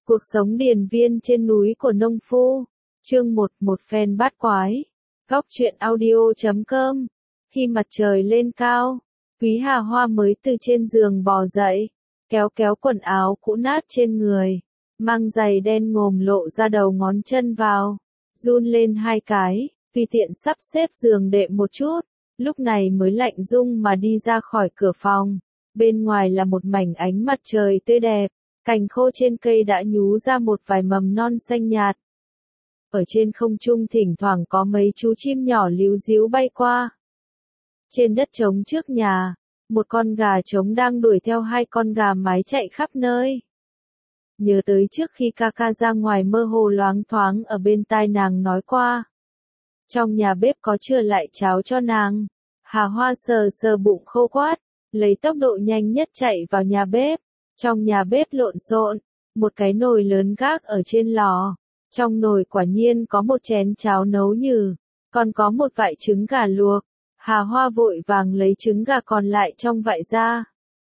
Cuộc sống điền viên trên núi của nông phu. Chương 1, một phen bát quái. Góc truyện audio.com. Khi mặt trời lên cao, Quý Hà Hoa mới từ trên giường bò dậy, kéo kéo quần áo cũ nát trên người, mang giày đen ngồm lộ ra đầu ngón chân vào, run lên hai cái, tùy tiện sắp xếp giường đệm một chút, lúc này mới lạnh rung mà đi ra khỏi cửa phòng. Bên ngoài là một mảnh ánh mặt trời tươi đẹp, cành khô trên cây đã nhú ra một vài mầm non xanh nhạt. Ở trên không trung thỉnh thoảng có mấy chú chim nhỏ líu ríu bay qua. Trên đất trống trước nhà, một con gà trống đang đuổi theo hai con gà mái chạy khắp nơi. Nhớ tới trước khi Kaka ra ngoài mơ hồ loáng thoáng ở bên tai nàng nói qua. Trong nhà bếp có chừa lại cháo cho nàng. Hà Hoa sờ sờ bụng khô quát, lấy tốc độ nhanh nhất chạy vào nhà bếp. Trong nhà bếp lộn xộn, một cái nồi lớn gác ở trên lò. Trong nồi quả nhiên có một chén cháo nấu nhừ, còn có một vại trứng gà luộc. Hà Hoa vội vàng lấy trứng gà còn lại trong vại ra.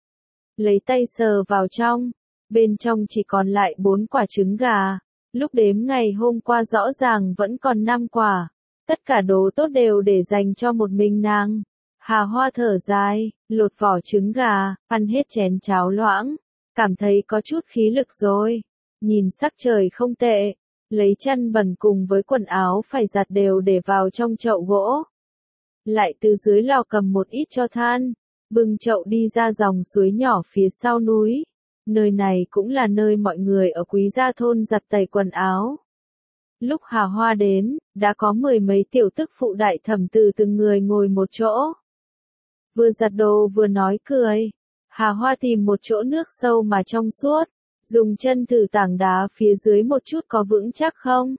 Lấy tay sờ vào trong, bên trong chỉ còn lại 4 quả trứng gà. Lúc đếm ngày hôm qua rõ ràng vẫn còn 5 quả. Tất cả đồ tốt đều để dành cho một mình nàng. Hà Hoa thở dài, lột vỏ trứng gà, ăn hết chén cháo loãng. Cảm thấy có chút khí lực rồi. Nhìn sắc trời không tệ. Lấy chăn bẩn cùng với quần áo phải giặt đều để vào trong chậu gỗ. Lại từ dưới lò cầm một ít cho than. Bưng chậu đi ra dòng suối nhỏ phía sau núi. Nơi này cũng là nơi mọi người ở Quý Gia thôn giặt tẩy quần áo. Lúc Hà Hoa đến, đã có 10 mấy tiểu tức phụ đại thẩm từ từng người ngồi một chỗ. Vừa giặt đồ vừa nói cười. Hà Hoa tìm một chỗ nước sâu mà trong suốt, dùng chân thử tảng đá phía dưới một chút có vững chắc không.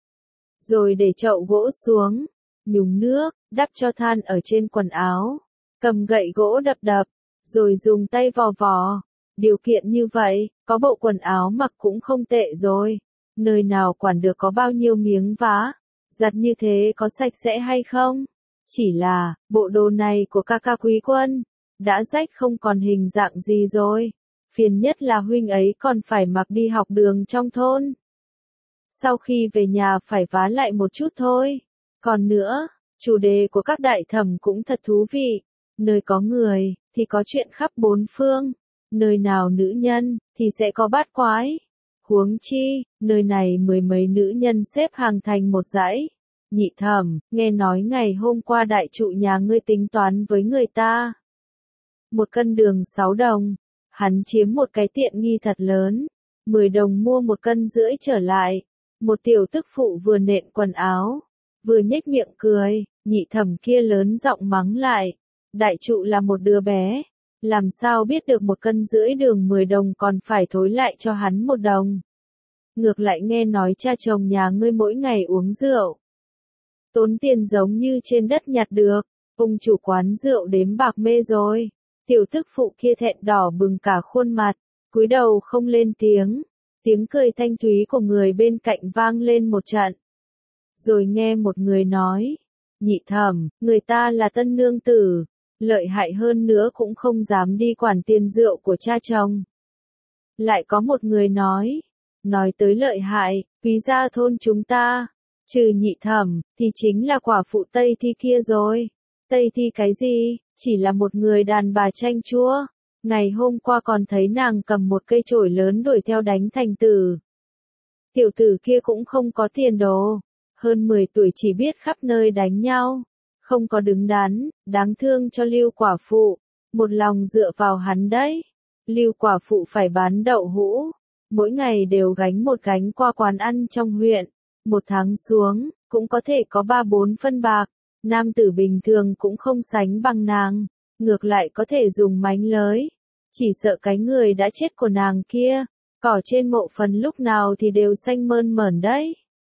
Rồi để chậu gỗ xuống, nhúng nước, đắp cho than ở trên quần áo, cầm gậy gỗ đập đập, rồi dùng tay vò vò. Điều kiện như vậy, có bộ quần áo mặc cũng không tệ rồi. Nơi nào quản được có bao nhiêu miếng vá, giặt như thế có sạch sẽ hay không? Chỉ là, bộ đồ này của Kaka Quý Quân đã rách không còn hình dạng gì rồi. Phiền nhất là huynh ấy còn phải mặc đi học đường trong thôn. Sau khi về nhà phải vá lại một chút thôi. Còn nữa, chủ đề của các đại thẩm cũng thật thú vị. Nơi có người, thì có chuyện khắp bốn phương. Nơi nào nữ nhân, thì sẽ có bát quái. Huống chi, nơi này 10 mấy nữ nhân xếp hàng thành một dãy. Nhị thẩm, nghe nói ngày hôm qua đại trụ nhà ngươi tính toán với người ta. 1 cân đường 6 đồng. Hắn chiếm một cái tiện nghi thật lớn. 10 đồng mua 1,5 cân trở lại. Một tiểu tức phụ vừa nện quần áo, vừa nhếch miệng cười. Nhị thẩm kia lớn giọng mắng lại. Đại trụ là một đứa bé. Làm sao biết được 1,5 cân đường 10 đồng còn phải thối lại cho hắn 1 đồng. Ngược lại nghe nói cha chồng nhà ngươi mỗi ngày uống rượu. Tốn tiền giống như trên đất nhặt được. Ông chủ quán rượu đếm bạc mê rồi. Tiểu tức phụ kia thẹn đỏ bừng cả khuôn mặt, cúi đầu không lên tiếng. Tiếng cười thanh thúy của người bên cạnh vang lên một trận. Rồi nghe một người nói, nhị thẩm, người ta là tân nương tử, lợi hại hơn nữa cũng không dám đi quản tiền rượu của cha chồng. Lại có một người nói tới lợi hại, Quý Gia thôn chúng ta, trừ nhị thẩm, thì chính là quả phụ Tây Thi kia rồi. Tây Thi cái gì, chỉ là một người đàn bà chanh chua. Ngày hôm qua còn thấy nàng cầm một cây chổi lớn đuổi theo đánh thành tử. Tiểu tử kia cũng không có tiền đồ. Hơn 10 tuổi chỉ biết khắp nơi đánh nhau. Không có đứng đắn, đáng thương cho Lưu quả phụ. Một lòng dựa vào hắn đấy. Lưu quả phụ phải bán đậu hũ. Mỗi ngày đều gánh một gánh qua quán ăn trong huyện. 1 tháng xuống, cũng có thể có 3-4 phân bạc. Nam tử bình thường cũng không sánh bằng nàng. Ngược lại có thể dùng mánh lới. Chỉ sợ cái người đã chết của nàng kia, cỏ trên mộ phần lúc nào thì đều xanh mơn mởn đấy.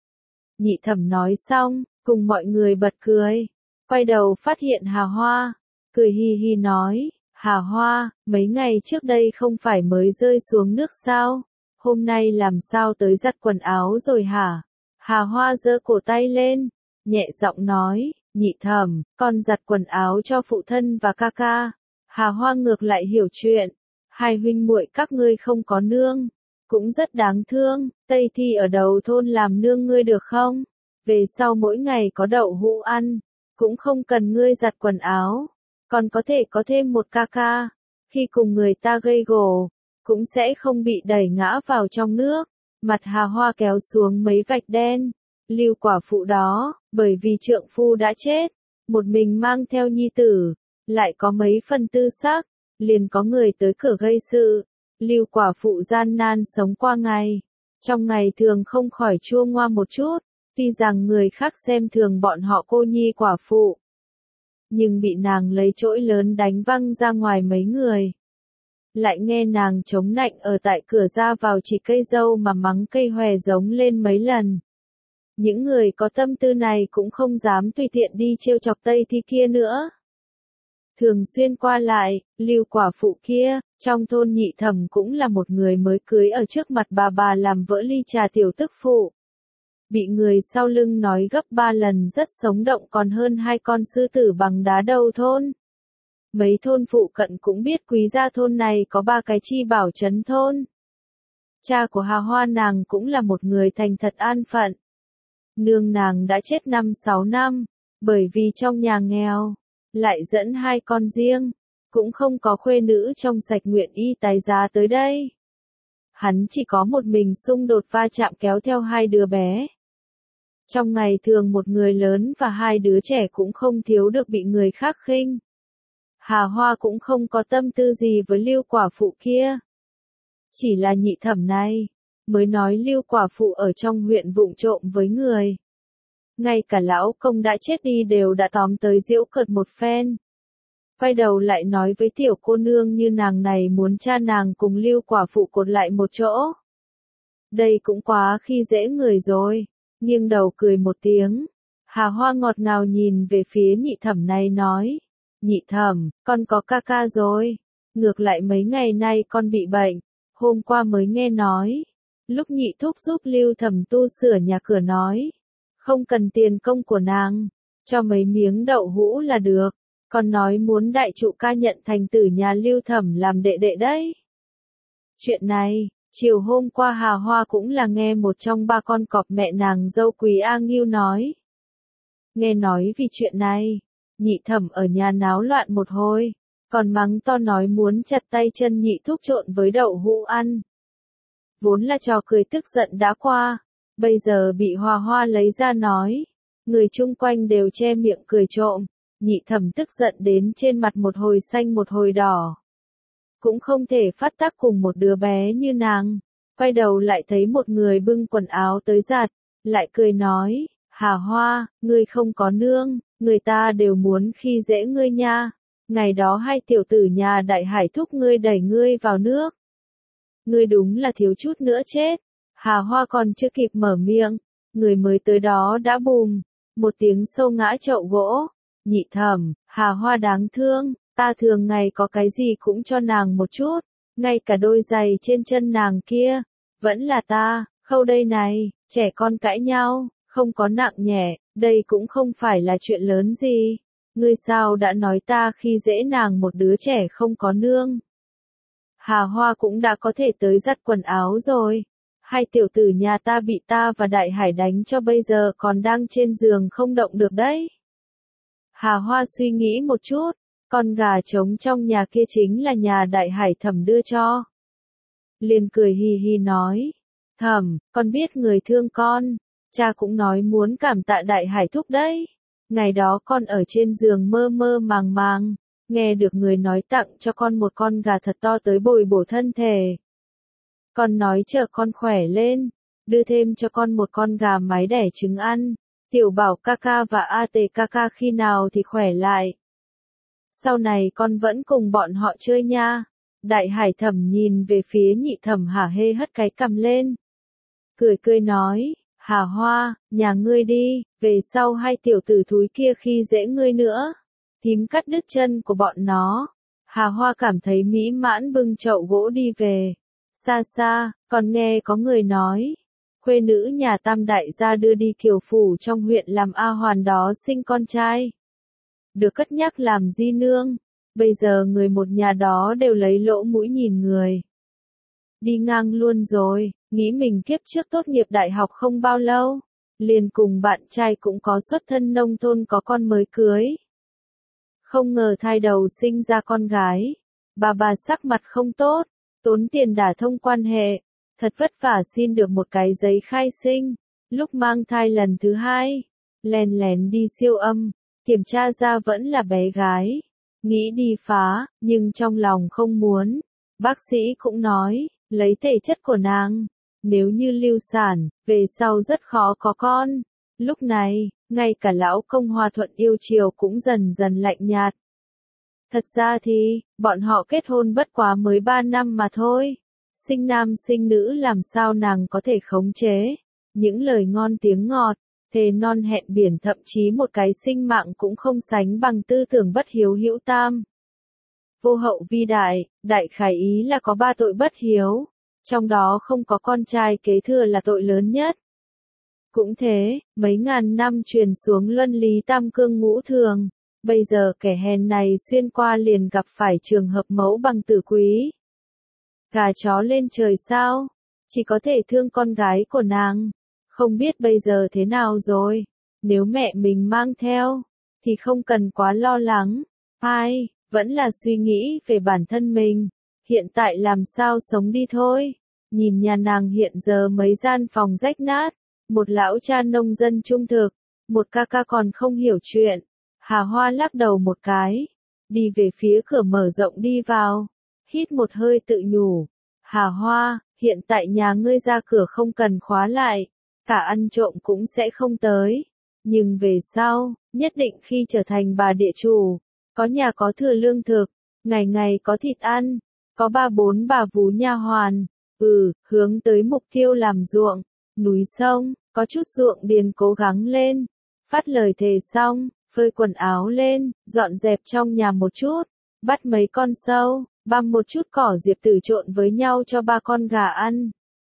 Nhị thẩm nói xong, cùng mọi người bật cười. Quay đầu phát hiện Hà Hoa, cười hi hi nói, Hà Hoa, mấy ngày trước đây không phải mới rơi xuống nước sao? Hôm nay làm sao tới giặt quần áo rồi hả? Hà Hoa giơ cổ tay lên, nhẹ giọng nói, nhị thẩm, con giặt quần áo cho phụ thân và Kaka. Hà Hoa ngược lại hiểu chuyện. Hai huynh muội các ngươi không có nương. cũng rất đáng thương, Tây Thi ở đầu thôn làm nương ngươi được không? Về sau mỗi ngày có đậu hũ ăn, cũng không cần ngươi giặt quần áo, còn có thể có thêm một ca ca, khi cùng người ta gây gổ, cũng sẽ không bị đẩy ngã vào trong nước. Mặt Hà Hoa kéo xuống mấy vạch đen, Lưu quả phụ đó, bởi vì trượng phu đã chết, một mình mang theo nhi tử, lại có mấy phần tư sắc, liền có người tới cửa gây sự. Lưu quả phụ gian nan sống qua ngày, trong ngày thường không khỏi chua ngoa một chút, tuy rằng người khác xem thường bọn họ cô nhi quả phụ, nhưng bị nàng lấy chổi lớn đánh văng ra ngoài mấy người. Lại nghe nàng chống nạnh ở tại cửa ra vào chỉ cây dâu mà mắng cây hòe giống lên mấy lần. Những người có tâm tư này cũng không dám tùy tiện đi trêu chọc Tây Thi kia nữa. Thường xuyên qua lại, Lưu quả phụ kia, trong thôn Nhị Thẩm cũng là một người mới cưới ở trước mặt bà làm vỡ ly trà tiểu tức phụ. Bị người sau lưng nói gấp 3 lần rất sống động còn hơn 2 con sư tử bằng đá đầu thôn. Mấy thôn phụ cận cũng biết Quý gia thôn này có 3 cái chi bảo trấn thôn. Cha của Hà Hoa nàng cũng là một người thành thật an phận. Nương nàng đã chết 5-6 năm, bởi vì trong nhà nghèo, lại dẫn 2 con riêng, cũng không có khuê nữ trong sạch nguyện y tái giá tới đây. Hắn chỉ có một mình xung đột va chạm kéo theo 2 đứa bé. Trong ngày thường một người lớn và 2 đứa trẻ cũng không thiếu được bị người khác khinh. Hà Hoa cũng không có tâm tư gì với Lưu quả phụ kia. Chỉ là Nhị Thẩm này, mới nói Lưu quả phụ ở trong huyện vụng trộm với người. Ngay cả lão công đã chết đi đều đã tóm tới giễu cợt một phen. Quay đầu lại nói với tiểu cô nương như nàng này muốn cha nàng cùng Lưu quả phụ cột lại một chỗ. Đây cũng quá khi dễ người rồi, nghiêng đầu cười một tiếng. Hà Hoa ngọt ngào nhìn về phía Nhị Thẩm này nói. Nhị Thẩm, con có ca ca rồi. Ngược lại mấy ngày nay con bị bệnh, hôm qua mới nghe nói. Lúc Nhị thúc giúp Lưu Thẩm tu sửa nhà cửa nói. Không cần tiền công của nàng, cho mấy miếng đậu hũ là được. Còn nói muốn đại trụ ca nhận thành tử nhà Lưu Thẩm làm đệ đệ đấy. Chuyện này, chiều hôm qua Hà Hoa cũng là nghe một trong 3 con cọp mẹ nàng dâu Quý A Ngưu nói. Nghe nói vì chuyện này, Nhị Thẩm ở nhà náo loạn một hồi, còn mắng to nói muốn chặt tay chân Nhị thúc trộn với đậu hũ ăn. Vốn là trò cười tức giận đã qua, bây giờ bị Hòa Hoa lấy ra nói, người chung quanh đều che miệng cười trộm. Nhị Thẩm tức giận đến trên mặt một hồi xanh một hồi đỏ. Cũng không thể phát tác cùng một đứa bé như nàng. Quay đầu lại thấy một người bưng quần áo tới giặt, lại cười nói, Hà Hoa, ngươi không có nương, người ta đều muốn khi dễ ngươi nha. Ngày đó 2 tiểu tử nhà Đại Hải thúc ngươi đẩy ngươi vào nước. Ngươi đúng là thiếu chút nữa chết. Hà Hoa còn chưa kịp mở miệng, người mới tới đó đã bùm, một tiếng sâu ngã chậu gỗ. Nhị Thẩm, Hà Hoa đáng thương, ta thường ngày có cái gì cũng cho nàng một chút, ngay cả đôi giày trên chân nàng kia, vẫn là ta, khâu đây này, trẻ con cãi nhau, không có nặng nhẹ, đây cũng không phải là chuyện lớn gì. Ngươi sao đã nói ta khi dễ nàng một đứa trẻ không có nương. Hà Hoa cũng đã có thể tới giặt quần áo rồi. 2 tiểu tử nhà ta bị ta và Đại Hải đánh cho bây giờ còn đang trên giường không động được đấy. Hà Hoa suy nghĩ một chút, con gà trống trong nhà kia chính là nhà Đại Hải Thẩm đưa cho. Liền cười hì hì nói, Thẩm, con biết người thương con, cha cũng nói muốn cảm tạ Đại Hải thúc đấy. Ngày đó con ở trên giường mơ mơ màng màng, nghe được người nói tặng cho con một con gà thật to tới bồi bổ thân thể. Con nói chờ con khỏe lên, đưa thêm cho con một con gà mái đẻ trứng ăn. Tiểu Bảo ca ca và A Tề ca ca khi nào thì khỏe lại. Sau này con vẫn cùng bọn họ chơi nha. Đại Hải Thẩm nhìn về phía Nhị Thẩm hả hê hất cái cằm lên. Cười cười nói, Hà Hoa, nhà ngươi đi, về sau 2 tiểu tử thúi kia khi dễ ngươi nữa. Thím cắt đứt chân của bọn nó. Hà Hoa cảm thấy mỹ mãn bưng chậu gỗ đi về. Xa xa, còn nghe có người nói. Khuê nữ nhà Tam đại gia đưa đi Kiều Phủ trong huyện làm A Hoàn đó sinh con trai. Được cất nhắc làm di nương. Bây giờ người một nhà đó đều lấy lỗ mũi nhìn người. đi ngang luôn rồi, nghĩ mình kiếp trước tốt nghiệp đại học không bao lâu, liền cùng bạn trai cũng có xuất thân nông thôn có con mới cưới. Không ngờ thai đầu sinh ra con gái, bà sắc mặt không tốt, tốn tiền đả thông quan hệ, thật vất vả xin được một cái giấy khai sinh, lúc mang thai lần thứ hai, lén lén đi siêu âm, kiểm tra ra vẫn là bé gái, nghĩ đi phá, nhưng trong lòng không muốn, bác sĩ cũng nói, lấy thể chất của nàng, nếu như lưu sản, về sau rất khó có con. Lúc này, ngay cả lão công hòa thuận yêu chiều cũng dần dần lạnh nhạt. Thật ra thì, bọn họ kết hôn bất quá mới 3 năm mà thôi. Sinh nam sinh nữ làm sao nàng có thể khống chế. Những lời ngon tiếng ngọt, thề non hẹn biển thậm chí một cái sinh mạng cũng không sánh bằng tư tưởng bất hiếu hữu tam. Vô hậu vi đại, đại khái ý là có 3 tội bất hiếu. Trong đó không có con trai kế thừa là tội lớn nhất. Cũng thế, mấy ngàn năm truyền xuống luân lý tam cương ngũ thường, bây giờ kẻ hèn này xuyên qua liền gặp phải trường hợp mẫu bằng tử quý. Gà chó lên trời sao? Chỉ có thể thương con gái của nàng. Không biết bây giờ thế nào rồi. Nếu mẹ mình mang theo, thì không cần quá lo lắng. Ai, vẫn là suy nghĩ về bản thân mình. Hiện tại làm sao sống đi thôi. Nhìn nhà nàng hiện giờ mấy gian phòng rách nát. Một lão cha nông dân trung thực. Một ca ca còn không hiểu chuyện. Hà Hoa lắc đầu một cái. Đi về phía cửa mở rộng đi vào. Hít một hơi tự nhủ. Hà Hoa, hiện tại nhà ngươi ra cửa không cần khóa lại. Cả ăn trộm cũng sẽ không tới. Nhưng về sau, nhất định khi trở thành bà địa chủ. Có nhà có thừa lương thực. Ngày ngày có thịt ăn. Có 3-4 bà vú nha hoàn. Hướng tới mục tiêu làm ruộng. Núi sông, có chút ruộng điền cố gắng lên. Phát lời thề xong, phơi quần áo lên, dọn dẹp trong nhà một chút. Bắt mấy con sâu, băm một chút cỏ diệp tử trộn với nhau cho 3 con gà ăn.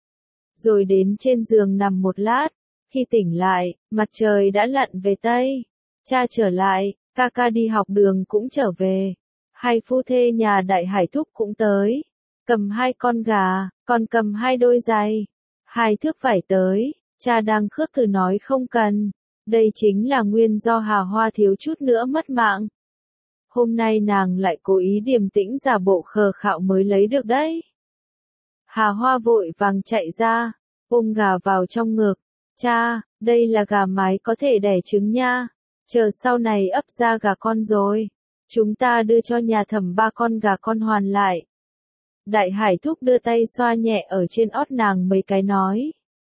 Rồi đến trên giường nằm một lát. Khi tỉnh lại, mặt trời đã lặn về Tây. Cha trở lại, ca ca đi học đường cũng trở về. Hai phu thê nhà đại hải thúc cũng tới. Cầm 2 con gà, còn cầm 2 đôi giày. 2 thước vải tới, cha đang khước từ nói không cần. Đây chính là nguyên do Hà Hoa thiếu chút nữa mất mạng. Hôm nay nàng lại cố ý điềm tĩnh giả bộ khờ khạo mới lấy được đấy. Hà Hoa vội vàng chạy ra, ôm gà vào trong ngực. Cha, đây là gà mái có thể đẻ trứng nha. Chờ sau này ấp ra gà con rồi. Chúng ta đưa cho nhà Thẩm 3 con gà con hoàn lại. Đại Hải Thúc đưa tay xoa nhẹ ở trên ót nàng mấy cái nói.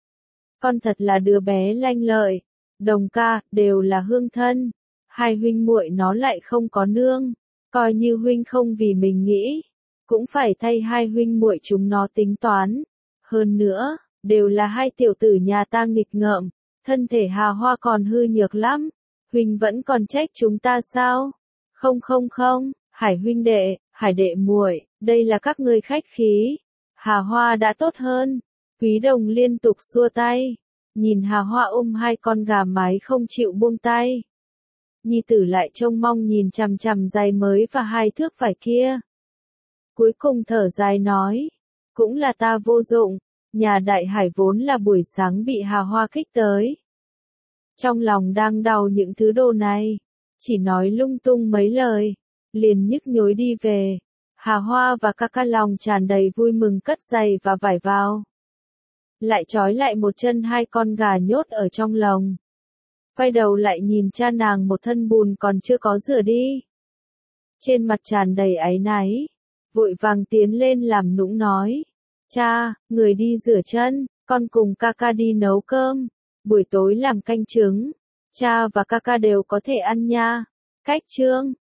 Con thật là đứa bé lanh lợi. Đồng ca, đều là hương thân. 2 huynh muội nó lại không có nương. Coi như huynh không vì mình nghĩ. Cũng phải thay 2 huynh muội chúng nó tính toán. Hơn nữa, đều là 2 tiểu tử nhà ta nghịch ngợm. Thân thể Hà Hoa còn hư nhược lắm. Huynh vẫn còn trách chúng ta sao? Không, Hải huynh đệ, Hải đệ muội, đây là các ngươi khách khí. Hà Hoa đã tốt hơn. Quý Đồng liên tục xua tay. Nhìn Hà Hoa ôm 2 con gà mái không chịu buông tay. Nhi tử lại trông mong nhìn chằm chằm giày mới và 2 thước vải kia. Cuối cùng thở dài nói. Cũng là ta vô dụng. Nhà Đại Hải vốn là buổi sáng bị Hà Hoa kích tới. Trong lòng đang đau những thứ đồ này. Chỉ nói lung tung mấy lời. Liền nhức nhối đi về. Hà Hoa và ca ca lòng tràn đầy vui mừng cất giày và vải vào. Lại trói lại một chân 2 con gà nhốt ở trong lồng. Quay đầu lại nhìn cha nàng một thân bùn còn chưa có rửa đi. Trên mặt tràn đầy áy náy. Vội vàng tiến lên làm nũng nói. Cha, người đi rửa chân, con cùng ca ca đi nấu cơm. Buổi tối làm canh trứng. Cha và ca ca đều có thể ăn nha. Cách chương.